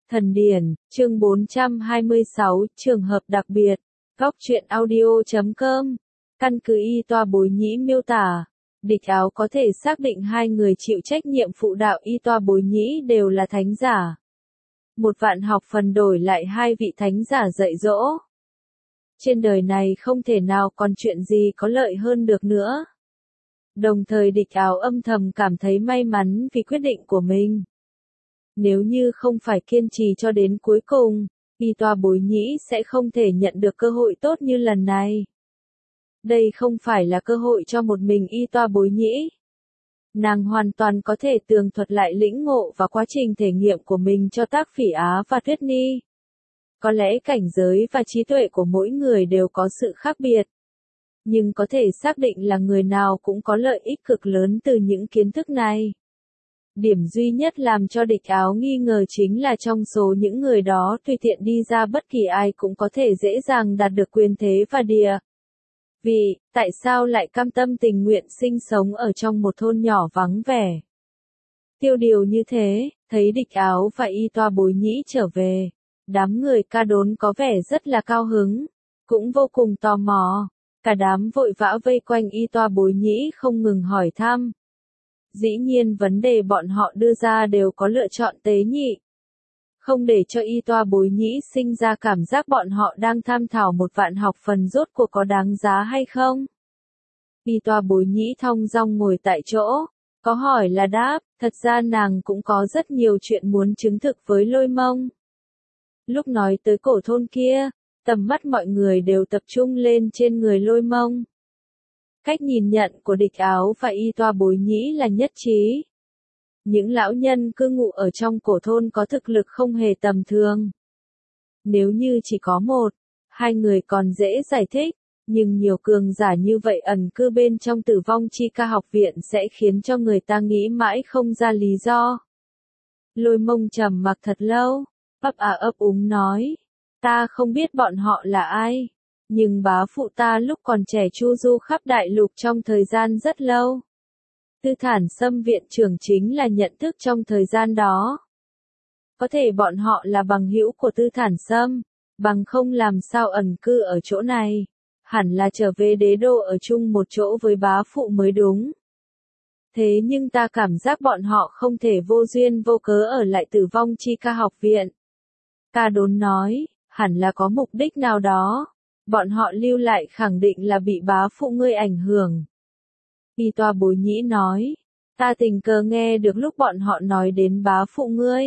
Thần điển, chương 426, trường hợp đặc biệt. Góc truyện audio.com. Căn cứ y toa Bối Nhĩ miêu tả, địch áo có thể xác định hai người chịu trách nhiệm phụ đạo y toa Bối Nhĩ đều là thánh giả. 1.000 học phần đổi lại 2 vị thánh giả dạy dỗ. Trên đời này không thể nào còn chuyện gì có lợi hơn được nữa. Đồng thời địch áo âm thầm cảm thấy may mắn vì quyết định của mình. Nếu như không phải kiên trì cho đến cuối cùng, y toa Bối Nhĩ sẽ không thể nhận được cơ hội tốt như lần này. Đây không phải là cơ hội cho một mình y toa Bối Nhĩ. Nàng hoàn toàn có thể tường thuật lại lĩnh ngộ và quá trình thể nghiệm của mình cho Tác Phỉ Á và Tuyết Ni. Có lẽ cảnh giới và trí tuệ của mỗi người đều có sự khác biệt. Nhưng có thể xác định là người nào cũng có lợi ích cực lớn từ những kiến thức này. Điểm duy nhất làm cho địch áo nghi ngờ chính là trong số những người đó tùy tiện đi ra bất kỳ ai cũng có thể dễ dàng đạt được quyền thế và địa vị, tại sao lại cam tâm tình nguyện sinh sống ở trong một thôn nhỏ vắng vẻ. Tiêu điều như thế, thấy địch áo và y toa Bối Nhĩ trở về, đám người Ca Đốn có vẻ rất là cao hứng, cũng vô cùng tò mò, cả đám vội vã vây quanh y toa Bối Nhĩ không ngừng hỏi thăm. Dĩ nhiên vấn đề bọn họ đưa ra đều có lựa chọn tế nhị. Không để cho y toa Bối Nhĩ sinh ra cảm giác bọn họ đang tham thảo 1.000 học phần rốt cuộc có đáng giá hay không. Y toa Bối Nhĩ thong dong ngồi tại chỗ, có hỏi là đáp, thật ra nàng cũng có rất nhiều chuyện muốn chứng thực với Lôi Mông. Lúc nói tới cổ thôn kia, tầm mắt mọi người đều tập trung lên trên người Lôi Mông. Cách nhìn nhận của địch áo và y toa Bối Nhĩ là nhất trí. Những lão nhân cư ngụ ở trong cổ thôn có thực lực không hề tầm thường. Nếu như chỉ có 1-2 người còn dễ giải thích, nhưng nhiều cường giả như vậy ẩn cư bên trong Tử Vong Chi Ca học viện sẽ khiến cho người ta nghĩ mãi không ra lý do. Lôi Mông trầm mặc thật lâu, ấp úng nói, ta không biết bọn họ là ai. Nhưng bá phụ ta lúc còn trẻ chu du khắp đại lục trong thời gian rất lâu. Tư Thản Sâm viện trưởng chính là nhận thức trong thời gian đó. Có thể bọn họ là bằng hữu của Tư Thản Sâm, bằng không làm sao ẩn cư ở chỗ này. Hẳn là trở về đế đô ở chung một chỗ với bá phụ mới đúng. Thế nhưng ta cảm giác bọn họ không thể vô duyên vô cớ ở lại Tử Vong Chi Ca học viện. Ca Đốn nói, hẳn là có mục đích nào đó. Bọn họ lưu lại khẳng định là bị bá phụ ngươi ảnh hưởng. Y toa Bối Nhĩ nói, ta tình cờ nghe được lúc bọn họ nói đến bá phụ ngươi.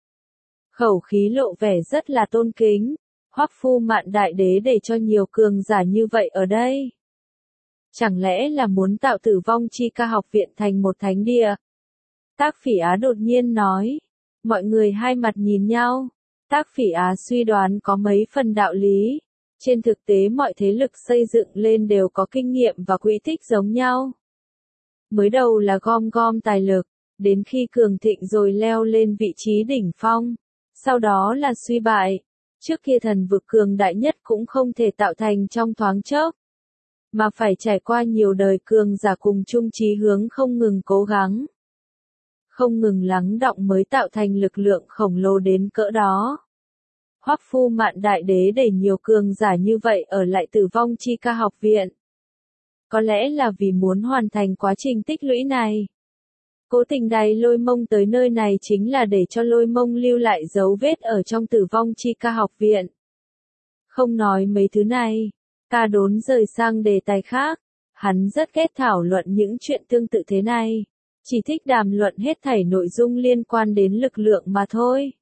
Khẩu khí lộ vẻ rất là tôn kính, Hoắc Phu Mạn đại đế để cho nhiều cường giả như vậy ở đây. Chẳng lẽ là muốn tạo Tử Vong Chi Ca học viện thành một thánh địa? Tác Phỉ Á đột nhiên nói, mọi người hai mặt nhìn nhau, Tác Phỉ Á suy đoán có mấy phần đạo lý. Trên thực tế mọi thế lực xây dựng lên đều có kinh nghiệm và quỹ tích giống nhau. Mới đầu là gom tài lực, đến khi cường thịnh rồi leo lên vị trí đỉnh phong. Sau đó là suy bại. Trước kia thần vực cường đại nhất cũng không thể tạo thành trong thoáng chốc. Mà phải trải qua nhiều đời cường giả cùng chung chí hướng không ngừng cố gắng. Không ngừng lắng đọng mới tạo thành lực lượng khổng lồ đến cỡ đó. Hoắc Phu Mạn đại đế để nhiều cường giả như vậy ở lại Tử Vong Chi Ca học viện. Có lẽ là vì muốn hoàn thành quá trình tích lũy này. Cố tình đày Lôi Mông tới nơi này chính là để cho Lôi Mông lưu lại dấu vết ở trong Tử Vong Chi Ca học viện. Không nói mấy thứ này, Ca Đốn rời sang đề tài khác. Hắn rất ghét thảo luận những chuyện tương tự thế này. Chỉ thích đàm luận hết thảy nội dung liên quan đến lực lượng mà thôi.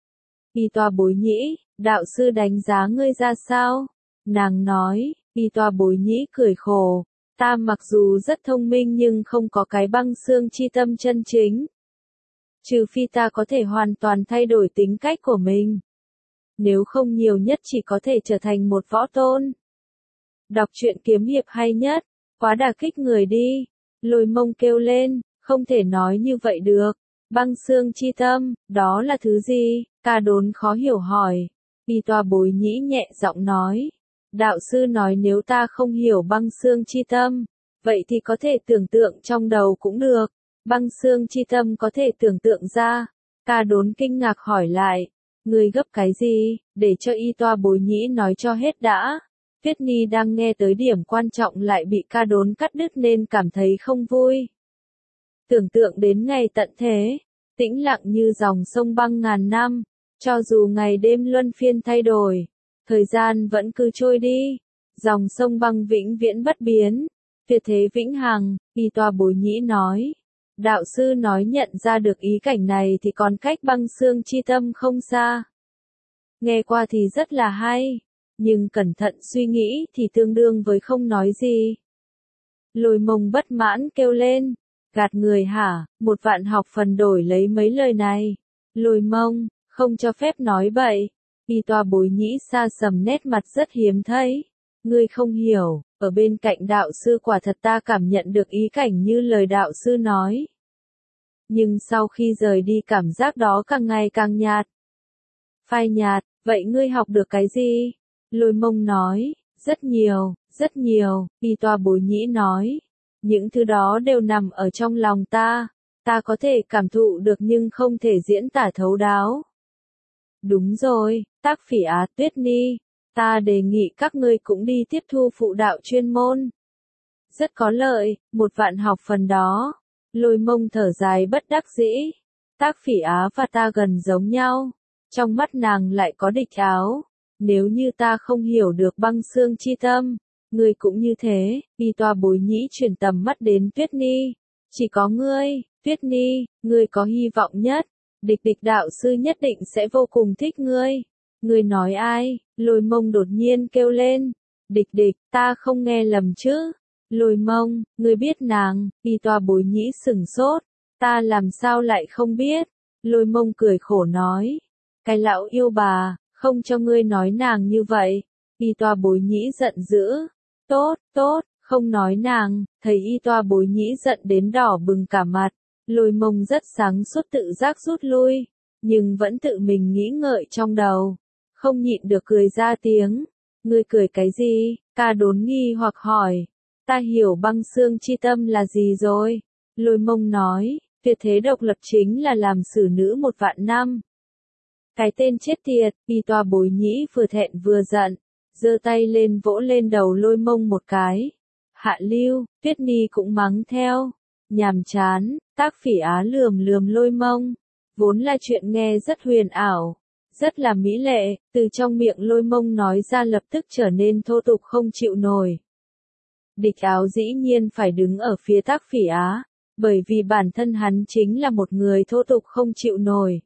Y toa Bối Nhĩ, đạo sư đánh giá ngươi ra sao? Nàng nói, y toa Bối Nhĩ cười khổ, ta mặc dù rất thông minh nhưng không có cái băng xương chi tâm chân chính. Trừ phi ta có thể hoàn toàn thay đổi tính cách của mình. Nếu không nhiều nhất chỉ có thể trở thành một võ tôn. Đọc truyện kiếm hiệp hay nhất, quá đả kích người đi. Lôi Mông kêu lên, không thể nói như vậy được. Băng xương chi tâm, đó là thứ gì? Ca Đốn khó hiểu hỏi. Y toa Bối Nhĩ nhẹ giọng nói. Đạo sư nói nếu ta không hiểu băng xương chi tâm, vậy thì có thể tưởng tượng trong đầu cũng được. Băng xương chi tâm có thể tưởng tượng ra. Ca Đốn kinh ngạc hỏi lại. Ngươi gấp cái gì, để cho y toa bối nhĩ nói cho hết đã. Tuyết Nhi đang nghe tới điểm quan trọng lại bị ca đốn cắt đứt nên cảm thấy không vui. Tưởng tượng đến ngày tận thế, tĩnh lặng như dòng sông băng ngàn năm, cho dù ngày đêm luân phiên thay đổi, thời gian vẫn cứ trôi đi, dòng sông băng vĩnh viễn bất biến, tuyệt thế vĩnh hằng, y toa bối nhĩ nói. Đạo sư nói nhận ra được ý cảnh này thì còn cách băng xương chi tâm không xa. Nghe qua thì rất là hay, nhưng cẩn thận suy nghĩ thì tương đương với không nói gì. Lôi Mông bất mãn kêu lên, gạt người hả, 1.000 học phần đổi lấy mấy lời này. Lôi Mông, không cho phép nói bậy. Y toa bối nhĩ xa sầm nét mặt rất hiếm thấy. Ngươi không hiểu, ở bên cạnh đạo sư quả thật ta cảm nhận được ý cảnh như lời đạo sư nói. Nhưng sau khi rời đi cảm giác đó càng ngày càng nhạt. Phai nhạt, vậy ngươi học được cái gì? Lôi Mông nói, rất nhiều, y toa bối nhĩ nói. Những thứ đó đều nằm ở trong lòng ta có thể cảm thụ được nhưng không thể diễn tả thấu đáo. Đúng rồi, Tác Phỉ Á, Tuyết Ni, ta đề nghị các ngươi cũng đi tiếp thu phụ đạo chuyên môn. Rất có lợi, 1.000 học phần đó. Lôi Mông thở dài bất đắc dĩ. Tác Phỉ Á và ta gần giống nhau. Trong mắt nàng lại có địch áo. Nếu như ta không hiểu được băng xương chi tâm, ngươi cũng như thế. Y toa bối nhĩ chuyển tầm mắt đến Tuyết Ni. Chỉ có ngươi, Tuyết Ni, ngươi có hy vọng nhất. Địch đạo sư nhất định sẽ vô cùng thích ngươi. Ngươi nói ai? Lôi Mông đột nhiên kêu lên. Địch, ta không nghe lầm chứ? Lôi Mông, ngươi biết nàng? Y toa bối nhĩ sửng sốt. Ta làm sao lại không biết? Lôi Mông cười khổ nói. Cái lão yêu bà, không cho ngươi nói nàng như vậy. Y toa bối nhĩ giận dữ. Tốt, không nói nàng. Thấy y toa bối nhĩ giận đến đỏ bừng cả mặt. Lôi Mông rất sáng suốt tự giác rút lui, nhưng vẫn tự mình nghĩ ngợi trong đầu. Không nhịn được cười ra tiếng. Ngươi cười cái gì? Ca đốn nghi hoặc hỏi. Ta hiểu băng xương chi tâm là gì rồi. Lôi Mông nói, tuyệt thế độc lập chính là làm xử nữ 1.000 năm. Cái tên chết tiệt, y toa bối nhĩ vừa thẹn vừa giận, giơ tay lên vỗ lên đầu Lôi Mông một cái. Hạ lưu, Tuyết Ni cũng mắng theo. Nhàm chán, Tác Phỉ Á lườm Lôi Mông. Vốn là chuyện nghe rất huyền ảo, rất là mỹ lệ, từ trong miệng Lôi Mông nói ra lập tức trở nên thô tục không chịu nổi. Địch áo dĩ nhiên phải đứng ở phía Tác Phỉ Á, bởi vì bản thân hắn chính là một người thô tục không chịu nổi.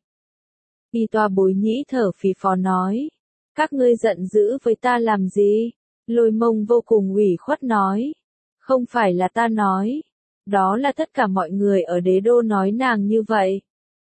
Y toa bối nhĩ thở phì phò nói, các ngươi giận dữ với ta làm gì? Lôi Mông vô cùng ủy khuất nói, không phải là ta nói, đó là tất cả mọi người ở đế đô nói nàng như vậy.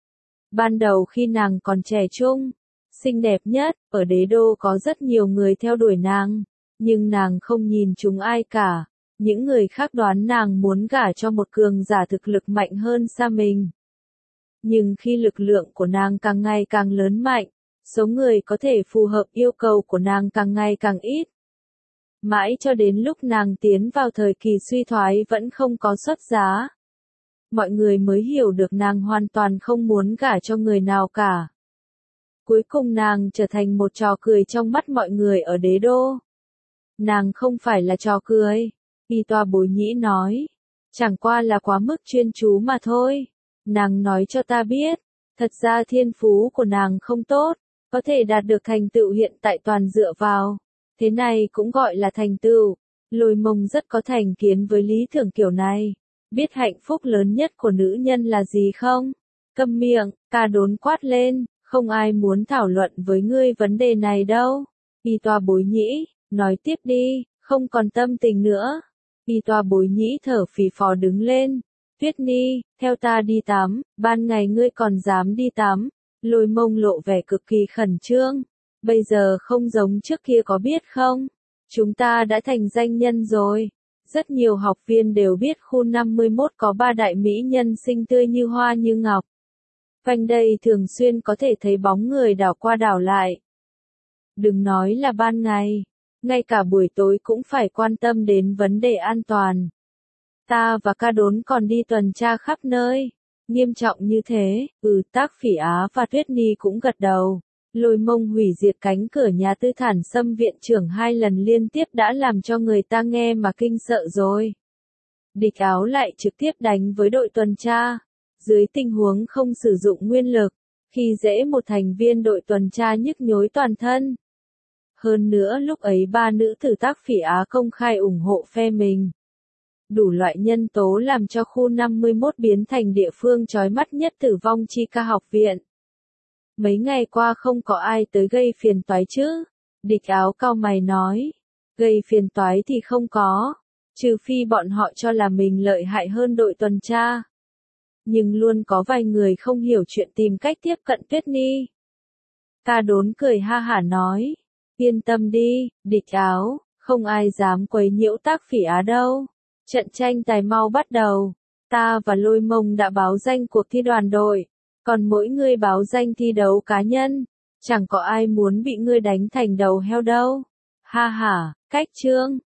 Ban đầu khi nàng còn trẻ trung, xinh đẹp nhất, ở đế đô có rất nhiều người theo đuổi nàng, nhưng nàng không nhìn chúng ai cả. Những người khác đoán nàng muốn gả cho một cường giả thực lực mạnh hơn xa mình. Nhưng khi lực lượng của nàng càng ngày càng lớn mạnh, số người có thể phù hợp yêu cầu của nàng càng ngày càng ít. Mãi cho đến lúc nàng tiến vào thời kỳ suy thoái vẫn không có xuất giá. Mọi người mới hiểu được nàng hoàn toàn không muốn gả cho người nào cả. Cuối cùng nàng trở thành một trò cười trong mắt mọi người ở đế đô. Nàng không phải là trò cười, y toa bối nhĩ nói. Chẳng qua là quá mức chuyên chú mà thôi. Nàng nói cho ta biết, thật ra thiên phú của nàng không tốt, có thể đạt được thành tựu hiện tại toàn dựa vào. Thế này cũng gọi là thành tựu. Lôi Mông rất có thành kiến với lý tưởng kiểu này. Biết hạnh phúc lớn nhất của nữ nhân là gì không? Câm miệng, ca đốn quát lên, không ai muốn thảo luận với ngươi vấn đề này đâu. Y toa bối nhĩ, nói tiếp đi, không còn tâm tình nữa. Y toa bối nhĩ thở phì phò đứng lên. Tuyết Ni, theo ta đi tắm, ban ngày ngươi còn dám đi tắm. Lôi Mông lộ vẻ cực kỳ khẩn trương. Bây giờ không giống trước kia có biết không? Chúng ta đã thành danh nhân rồi. Rất nhiều học viên đều biết khu 51 có 3 đại mỹ nhân xinh tươi như hoa như ngọc. Quanh đây thường xuyên có thể thấy bóng người đảo qua đảo lại. Đừng nói là ban ngày, ngay cả buổi tối cũng phải quan tâm đến vấn đề an toàn. Ta và ca đốn còn đi tuần tra khắp nơi. Nghiêm trọng như thế, Tác Phỉ Á và Tuyết Ni cũng gật đầu. Lôi Mông hủy diệt cánh cửa nhà Tư Thản Sâm viện trưởng 2 lần liên tiếp đã làm cho người ta nghe mà kinh sợ rồi. Địch Áo lại trực tiếp đánh với đội tuần tra. Dưới tình huống không sử dụng nguyên lực, khi dễ một thành viên đội tuần tra nhức nhối toàn thân. Hơn nữa lúc ấy 3 nữ tử Tác Phỉ Á công khai ủng hộ phe mình. Đủ loại nhân tố làm cho khu 51 biến thành địa phương chói mắt nhất tử vong chi ca học viện. Mấy ngày qua không có ai tới gây phiền toái chứ? Địch Áo cau mày nói. Gây phiền toái thì không có, trừ phi bọn họ cho là mình lợi hại hơn đội tuần tra. Nhưng luôn có vài người không hiểu chuyện tìm cách tiếp cận Tuyết Nhi. Ca Đốn cười ha hả nói. Yên tâm đi, Địch Áo, không ai dám quấy nhiễu Tác Phỉ Á đâu. Trận tranh tài mau bắt đầu. Ta và Lôi Mông đã báo danh cuộc thi đoàn đội. Còn mỗi người báo danh thi đấu cá nhân. Chẳng có ai muốn bị ngươi đánh thành đầu heo đâu. Ha ha, cách chương.